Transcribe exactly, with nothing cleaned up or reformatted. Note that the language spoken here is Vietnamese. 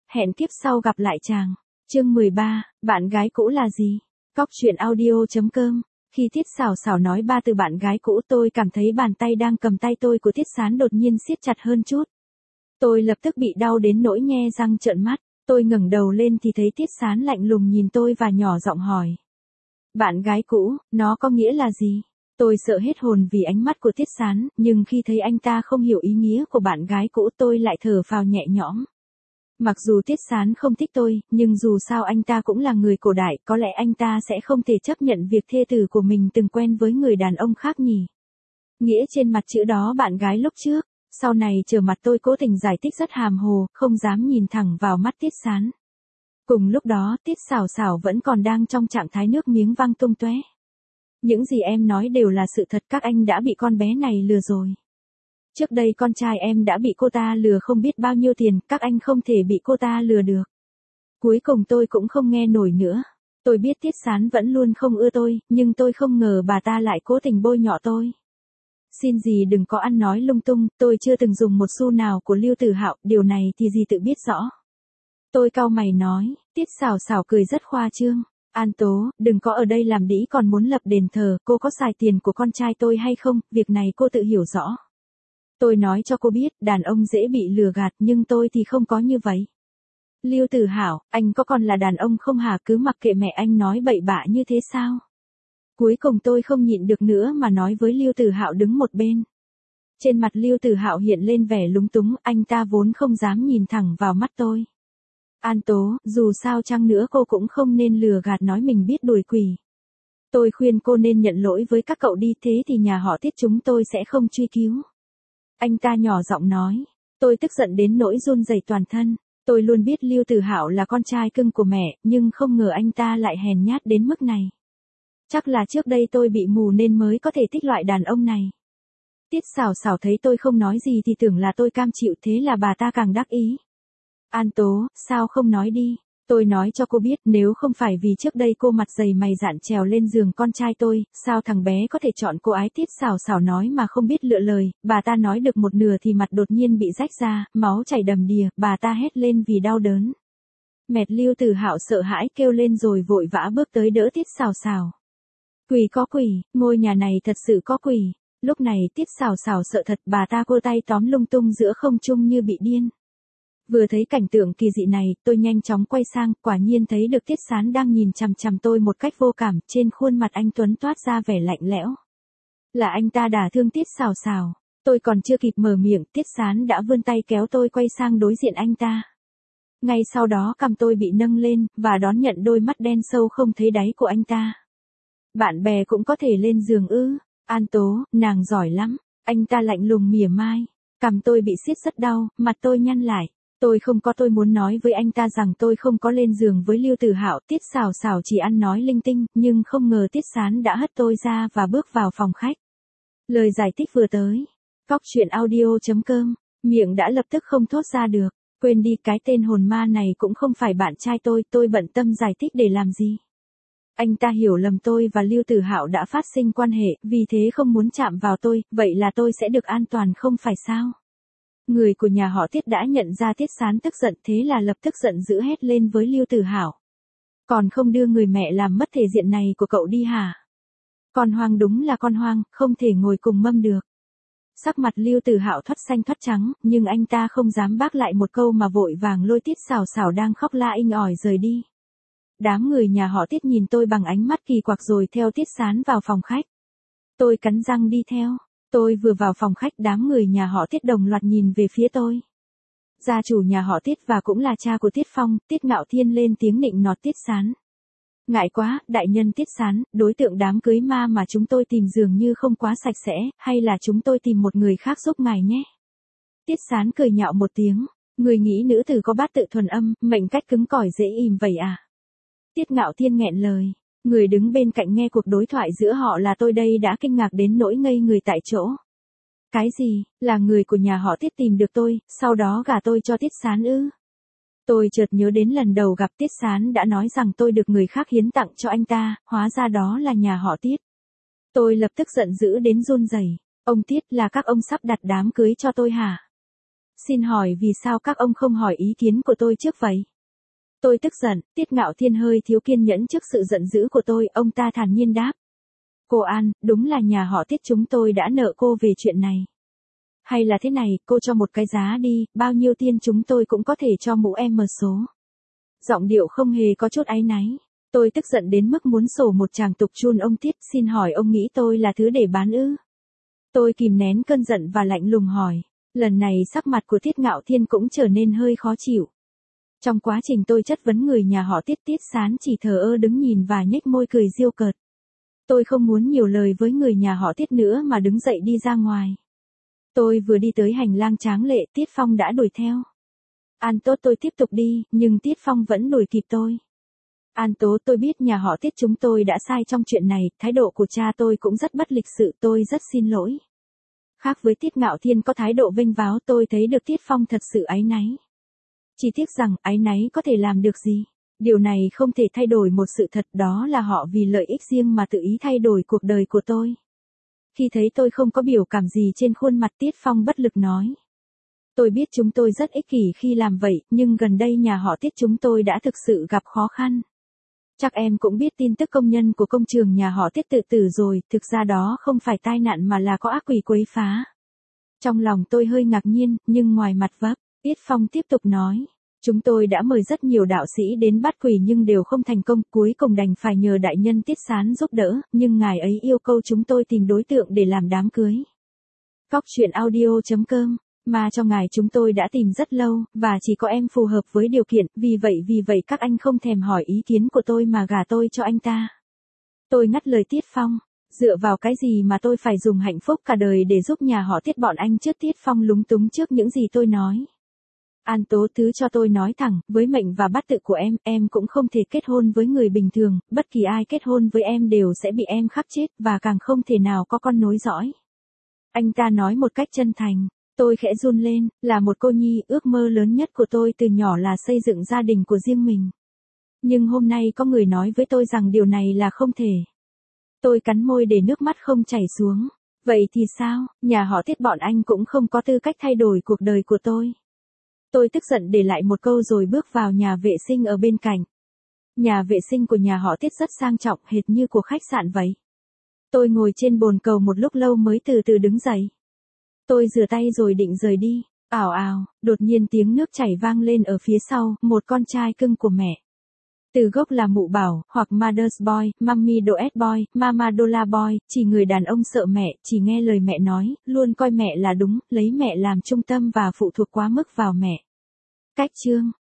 hẹn kiếp sau gặp lại chàng. Chương mười ba, bạn gái cũ là gì? Cóc truyện audio.com. Khi Tiết Sảo Sảo nói ba từ bạn gái cũ, tôi cảm thấy bàn tay đang cầm tay tôi của Tiết Sán đột nhiên siết chặt hơn chút. Tôi lập tức bị đau đến nỗi nhe răng trợn mắt. Tôi ngẩng đầu lên thì thấy Tiết Sán lạnh lùng nhìn tôi và nhỏ giọng hỏi. Bạn gái cũ, nó có nghĩa là gì? Tôi sợ hết hồn vì ánh mắt của Tiết Sán, nhưng khi thấy anh ta không hiểu ý nghĩa của bạn gái cũ tôi lại thở phào nhẹ nhõm. Mặc dù Tiết Sán không thích tôi, nhưng dù sao anh ta cũng là người cổ đại, có lẽ anh ta sẽ không thể chấp nhận việc thê tử của mình từng quen với người đàn ông khác nhỉ. Nghĩa trên mặt chữ đó bạn gái lúc trước, sau này trở mặt tôi cố tình giải thích rất hàm hồ, không dám nhìn thẳng vào mắt Tiết Sán. Cùng lúc đó Tiết Sảo Sảo vẫn còn đang trong trạng thái nước miếng văng tung tóe. Những gì em nói đều là sự thật, các anh đã bị con bé này lừa rồi. Trước đây con trai em đã bị cô ta lừa không biết bao nhiêu tiền, các anh không thể bị cô ta lừa được. Cuối cùng tôi cũng không nghe nổi nữa. Tôi biết Tiết Sán vẫn luôn không ưa tôi, nhưng tôi không ngờ bà ta lại cố tình bôi nhọ tôi. Xin gì đừng có ăn nói lung tung, tôi chưa từng dùng một xu nào của Lưu Tử Hạo, điều này thì dì tự biết rõ. Tôi cau mày nói, Tiết Sảo Sảo cười rất khoa trương. An Tố, đừng có ở đây làm đĩ còn muốn lập đền thờ, cô có xài tiền của con trai tôi hay không, việc này cô tự hiểu rõ. Tôi nói cho cô biết, đàn ông dễ bị lừa gạt nhưng tôi thì không có như vậy. Lưu Tử Hạo, anh có còn là đàn ông không hả, cứ mặc kệ mẹ anh nói bậy bạ như thế sao? Cuối cùng tôi không nhịn được nữa mà nói với Lưu Tử Hạo đứng một bên. Trên mặt Lưu Tử Hạo hiện lên vẻ lúng túng, anh ta vốn không dám nhìn thẳng vào mắt tôi. An Tố, dù sao chăng nữa cô cũng không nên lừa gạt nói mình biết đuổi quỷ. Tôi khuyên cô nên nhận lỗi với các cậu đi, thế thì nhà họ Tiết chúng tôi sẽ không truy cứu. Anh ta nhỏ giọng nói, tôi tức giận đến nỗi run rẩy toàn thân. Tôi luôn biết Lưu Tử Hạo là con trai cưng của mẹ, nhưng không ngờ anh ta lại hèn nhát đến mức này. Chắc là trước đây tôi bị mù nên mới có thể thích loại đàn ông này. Tiết Sảo Sảo thấy tôi không nói gì thì tưởng là tôi cam chịu, thế là bà ta càng đắc ý. An Tố, sao không nói đi? Tôi nói cho cô biết, nếu không phải vì trước đây cô mặt dày mày dạn trèo lên giường con trai tôi, sao thằng bé có thể chọn cô ái? Tiết Sảo Sảo nói mà không biết lựa lời, bà ta nói được một nửa thì mặt đột nhiên bị rách ra, máu chảy đầm đìa, bà ta hét lên vì đau đớn. Mệt. Lưu Tử Hạo sợ hãi kêu lên rồi vội vã bước tới đỡ Tiết Sảo Sảo. Quỷ có quỷ, ngôi nhà này thật sự có quỷ. Lúc này Tiết Sảo Sảo sợ thật, bà ta cô tay tóm lung tung giữa không trung như bị điên. Vừa thấy cảnh tượng kỳ dị này, tôi nhanh chóng quay sang, quả nhiên thấy được Tiết Sán đang nhìn chằm chằm tôi một cách vô cảm, trên khuôn mặt anh Tuấn toát ra vẻ lạnh lẽo. Là anh ta đả thương Tiết Sảo Sảo. Tôi còn chưa kịp mở miệng, Tiết Sán đã vươn tay kéo tôi quay sang đối diện anh ta. Ngay sau đó cằm tôi bị nâng lên, và đón nhận đôi mắt đen sâu không thấy đáy của anh ta. Bạn bè cũng có thể lên giường ư? An Tố, nàng giỏi lắm. Anh ta lạnh lùng mỉa mai. Cằm tôi bị siết rất đau, mặt tôi nhăn lại. Tôi không có tôi muốn nói với anh ta rằng tôi không có lên giường với Lưu Tử Hạo. Tiết Sảo Sảo chỉ ăn nói linh tinh, nhưng không ngờ Tiết Sán đã hất tôi ra và bước vào phòng khách. Lời giải thích vừa tới. Cóc truyện audio.com. Miệng đã lập tức không thốt ra được. Quên đi, cái tên hồn ma này cũng không phải bạn trai tôi, tôi bận tâm giải thích để làm gì. Anh ta hiểu lầm tôi và Lưu Tử Hạo đã phát sinh quan hệ, vì thế không muốn chạm vào tôi, vậy là tôi sẽ được an toàn không phải sao? Người của nhà họ Tiết đã nhận ra Tiết Sán tức giận, thế là lập tức giận dữ hét lên với Lưu Tử Hạo. Còn không đưa người mẹ làm mất thể diện này của cậu đi hả? Con hoang đúng là con hoang, không thể ngồi cùng mâm được. Sắc mặt Lưu Tử Hạo thoắt xanh thoắt trắng, nhưng anh ta không dám bác lại một câu mà vội vàng lôi Tiết Sảo Sảo đang khóc la inh ỏi rời đi. Đám người nhà họ Tiết nhìn tôi bằng ánh mắt kỳ quặc rồi theo Tiết Sán vào phòng khách. Tôi cắn răng đi theo. Tôi vừa vào phòng khách, đám người nhà họ Tiết đồng loạt nhìn về phía tôi. Gia chủ nhà họ Tiết và cũng là cha của Tiết Phong, Tiết Ngạo Thiên lên tiếng nịnh nọt Tiết Sán. Ngại quá, đại nhân Tiết Sán, đối tượng đám cưới ma mà chúng tôi tìm dường như không quá sạch sẽ, hay là chúng tôi tìm một người khác giúp ngài nhé. Tiết Sán cười nhạo một tiếng, người nghĩ nữ tử có bát tự thuần âm, mệnh cách cứng cỏi dễ ìm vậy à? Tiết Ngạo Thiên nghẹn lời. Người đứng bên cạnh nghe cuộc đối thoại giữa họ là tôi đây đã kinh ngạc đến nỗi ngây người tại chỗ. Cái gì, là người của nhà họ Tiết tìm được tôi, sau đó gả tôi cho Tiết Sán ư? Tôi chợt nhớ đến lần đầu gặp Tiết Sán đã nói rằng tôi được người khác hiến tặng cho anh ta, hóa ra đó là nhà họ Tiết. Tôi lập tức giận dữ đến run rẩy. Ông Tiết, là các ông sắp đặt đám cưới cho tôi hả? Xin hỏi vì sao các ông không hỏi ý kiến của tôi trước vậy? Tôi tức giận, Tiết Ngạo Thiên hơi thiếu kiên nhẫn trước sự giận dữ của tôi, ông ta thản nhiên đáp. Cô An, đúng là nhà họ Tiết chúng tôi đã nợ cô về chuyện này. Hay là thế này, cô cho một cái giá đi, bao nhiêu tiền chúng tôi cũng có thể cho mũ em một số. Giọng điệu không hề có chút áy náy. Tôi tức giận đến mức muốn sổ một tràng tục chun ông Tiết, xin hỏi ông nghĩ tôi là thứ để bán ư? Tôi kìm nén cơn giận và lạnh lùng hỏi. Lần này sắc mặt của Tiết Ngạo Thiên cũng trở nên hơi khó chịu. Trong quá trình tôi chất vấn người nhà họ Tiết, Tiết Sán chỉ thờ ơ đứng nhìn và nhếch môi cười giễu cợt. Tôi không muốn nhiều lời với người nhà họ Tiết nữa mà đứng dậy đi ra ngoài. Tôi vừa đi tới hành lang tráng lệ, Tiết Phong đã đuổi theo. An Tốt, tôi tiếp tục đi, nhưng Tiết Phong vẫn đuổi kịp tôi. An Tố, tôi biết nhà họ Tiết chúng tôi đã sai trong chuyện này, thái độ của cha tôi cũng rất bất lịch sự, tôi rất xin lỗi. Khác với Tiết Ngạo Thiên có thái độ vênh váo, tôi thấy được Tiết Phong thật sự áy náy. Chỉ tiếc rằng áy náy có thể làm được gì. Điều này không thể thay đổi một sự thật, đó là họ vì lợi ích riêng mà tự ý thay đổi cuộc đời của tôi. Khi thấy tôi không có biểu cảm gì trên khuôn mặt, Tiết Phong bất lực nói. Tôi biết chúng tôi rất ích kỷ khi làm vậy, nhưng gần đây nhà họ Tiết chúng tôi đã thực sự gặp khó khăn. Chắc em cũng biết tin tức công nhân của công trường nhà họ Tiết tự tử rồi, thực ra đó không phải tai nạn mà là có ác quỷ quấy phá. Trong lòng tôi hơi ngạc nhiên, nhưng ngoài mặt vấp, Tiết Phong tiếp tục nói. Chúng tôi đã mời rất nhiều đạo sĩ đến bắt quỷ nhưng đều không thành công, cuối cùng đành phải nhờ đại nhân Tiết Sán giúp đỡ, nhưng ngài ấy yêu cầu chúng tôi tìm đối tượng để làm đám cưới. Cóc truyện audio chấm com, mà cho ngài chúng tôi đã tìm rất lâu, và chỉ có em phù hợp với điều kiện, vì vậy vì vậy các anh không thèm hỏi ý kiến của tôi mà gả tôi cho anh ta. Tôi ngắt lời Tiết Phong, dựa vào cái gì mà tôi phải dùng hạnh phúc cả đời để giúp nhà họ Tiết bọn anh trước? Tiết Phong lúng túng trước những gì tôi nói. An Tố, thứ cho tôi nói thẳng, với mệnh và bát tự của em, em cũng không thể kết hôn với người bình thường, bất kỳ ai kết hôn với em đều sẽ bị em khắc chết, và càng không thể nào có con nối dõi. Anh ta nói một cách chân thành, tôi khẽ run lên, là một cô nhi, ước mơ lớn nhất của tôi từ nhỏ là xây dựng gia đình của riêng mình. Nhưng hôm nay có người nói với tôi rằng điều này là không thể. Tôi cắn môi để nước mắt không chảy xuống. Vậy thì sao, nhà họ Tiết bọn anh cũng không có tư cách thay đổi cuộc đời của tôi. Tôi tức giận để lại một câu rồi bước vào nhà vệ sinh ở bên cạnh. Nhà vệ sinh của nhà họ Tiết rất sang trọng, hệt như của khách sạn vậy. Tôi ngồi trên bồn cầu một lúc lâu mới từ từ đứng dậy. Tôi rửa tay rồi định rời đi. Ào ào, đột nhiên tiếng nước chảy vang lên ở phía sau, một con trai cưng của mẹ. Từ gốc là Mụ Bảo, hoặc Mother's Boy, Mummy Does Boy, Mama Dola Boy, chỉ người đàn ông sợ mẹ, chỉ nghe lời mẹ nói, luôn coi mẹ là đúng, lấy mẹ làm trung tâm và phụ thuộc quá mức vào mẹ. Cách chương